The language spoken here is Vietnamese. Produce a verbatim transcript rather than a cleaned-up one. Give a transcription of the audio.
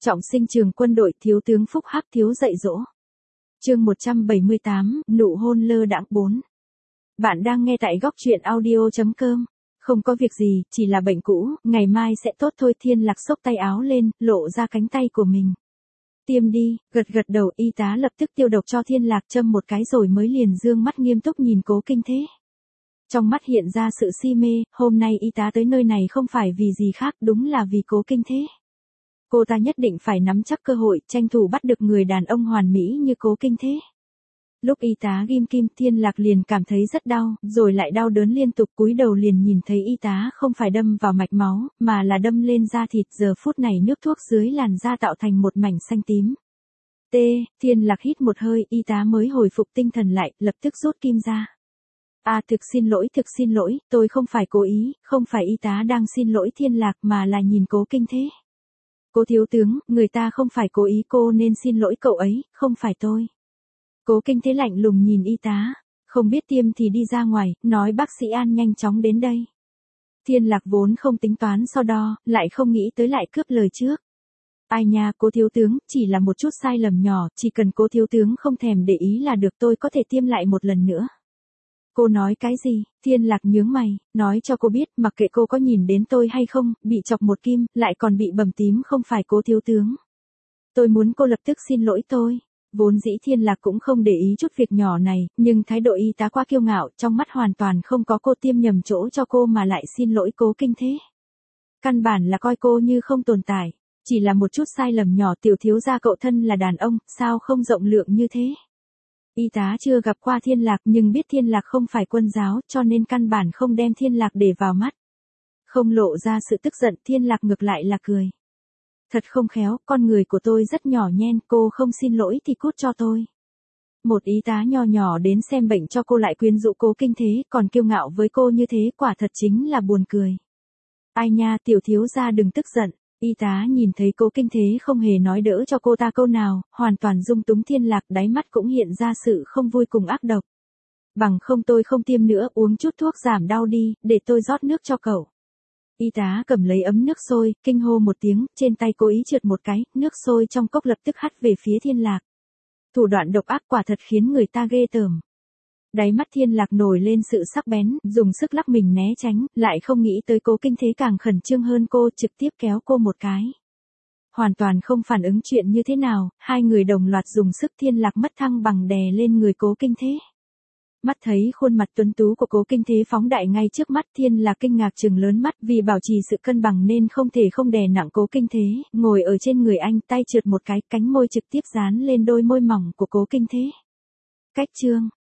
Trọng sinh trường quân đội, thiếu tướng Phúc Hắc thiếu dạy dỗ. Chương một trăm bảy mươi tám, nụ hôn lơ đãng bốn. Bạn đang nghe tại góc truyện audio chấm com. Không có việc gì, chỉ là bệnh cũ, ngày mai sẽ tốt thôi. Thiên Lạc xốc tay áo lên, lộ ra cánh tay của mình. Tiêm đi, gật gật đầu. Y tá lập tức tiêu độc cho Thiên Lạc châm một cái rồi mới liền dương mắt nghiêm túc nhìn Cố Kinh Thế. Trong mắt hiện ra sự si mê, hôm nay y tá tới nơi này không phải vì gì khác, đúng là vì Cố Kinh Thế. Cô ta nhất định phải nắm chắc cơ hội, tranh thủ bắt được người đàn ông hoàn mỹ như Cố Kinh Thế. Lúc y tá ghim kim, Thiên Lạc liền cảm thấy rất đau, rồi lại đau đớn liên tục. Cúi đầu liền nhìn thấy y tá không phải đâm vào mạch máu, mà là đâm lên da thịt. Giờ phút này nước thuốc dưới làn da tạo thành một mảnh xanh tím. T, Thiên Lạc hít một hơi, y tá mới hồi phục tinh thần lại, lập tức rút kim ra. À thực xin lỗi, thực xin lỗi, tôi không phải cố ý, không phải. Y tá đang xin lỗi Thiên Lạc mà là nhìn Cố Kinh Thế. Cố thiếu tướng, người ta không phải cố ý, cô nên xin lỗi cậu ấy, không phải tôi. Cố Kinh Thế lạnh lùng nhìn y tá, không biết tiêm thì đi ra ngoài, nói bác sĩ An nhanh chóng đến đây. Thiên Lạc vốn không tính toán so đo, lại không nghĩ tới lại cướp lời trước. Ai nha, Cố thiếu tướng, chỉ là một chút sai lầm nhỏ, chỉ cần Cố thiếu tướng không thèm để ý là được, tôi có thể tiêm lại một lần nữa. Cô nói cái gì? Thiên Lạc nhướng mày, nói cho cô biết, mặc kệ cô có nhìn đến tôi hay không, bị chọc một kim, lại còn bị bầm tím, không phải Cố thiếu tướng. Tôi muốn cô lập tức xin lỗi tôi. Vốn dĩ Thiên Lạc cũng không để ý chút việc nhỏ này, nhưng thái độ y tá quá kiêu ngạo, trong mắt hoàn toàn không có cô tiêm nhầm chỗ cho cô mà lại xin lỗi Cố Kinh Thế. Căn bản là coi cô như không tồn tại, chỉ là một chút sai lầm nhỏ. Tiểu thiếu gia cậu thân là đàn ông, sao không rộng lượng như thế? Y tá chưa gặp qua Thiên Lạc nhưng biết Thiên Lạc không phải quân giáo, cho nên căn bản không đem Thiên Lạc để vào mắt. Không lộ ra sự tức giận, Thiên Lạc ngược lại là cười. Thật không khéo, con người của tôi rất nhỏ nhen, cô không xin lỗi thì cút cho tôi. Một y tá nho nhỏ đến xem bệnh cho cô lại quyến rũ Cố Kinh Thế, còn kiêu ngạo với cô như thế, quả thật chính là buồn cười. Ai nha, tiểu thiếu gia đừng tức giận. Y tá nhìn thấy Cố Kinh Thế không hề nói đỡ cho cô ta câu nào, hoàn toàn dung túng. Thiên Lạc đáy mắt cũng hiện ra sự không vui cùng ác độc. Bằng không tôi không tiêm nữa, uống chút thuốc giảm đau đi, để tôi rót nước cho cậu. Y tá cầm lấy ấm nước sôi, kinh hô một tiếng, trên tay cố ý trượt một cái, nước sôi trong cốc lập tức hắt về phía Thiên Lạc. Thủ đoạn độc ác quả thật khiến người ta ghê tởm. Đáy mắt Thiên Lạc nổi lên sự sắc bén, dùng sức lắc mình né tránh, lại không nghĩ tới Cố Kinh Thế càng khẩn trương hơn cô, trực tiếp kéo cô một cái. Hoàn toàn không phản ứng chuyện như thế nào, hai người đồng loạt dùng sức. Thiên Lạc mất thăng bằng đè lên người Cố Kinh Thế. Mắt thấy khuôn mặt tuấn tú của Cố Kinh Thế phóng đại ngay trước mắt, Thiên Lạc kinh ngạc trừng lớn mắt, vì bảo trì sự cân bằng nên không thể không đè nặng Cố Kinh Thế, ngồi ở trên người anh, tay trượt một cái, cánh môi trực tiếp dán lên đôi môi mỏng của Cố Kinh Thế. Cách chương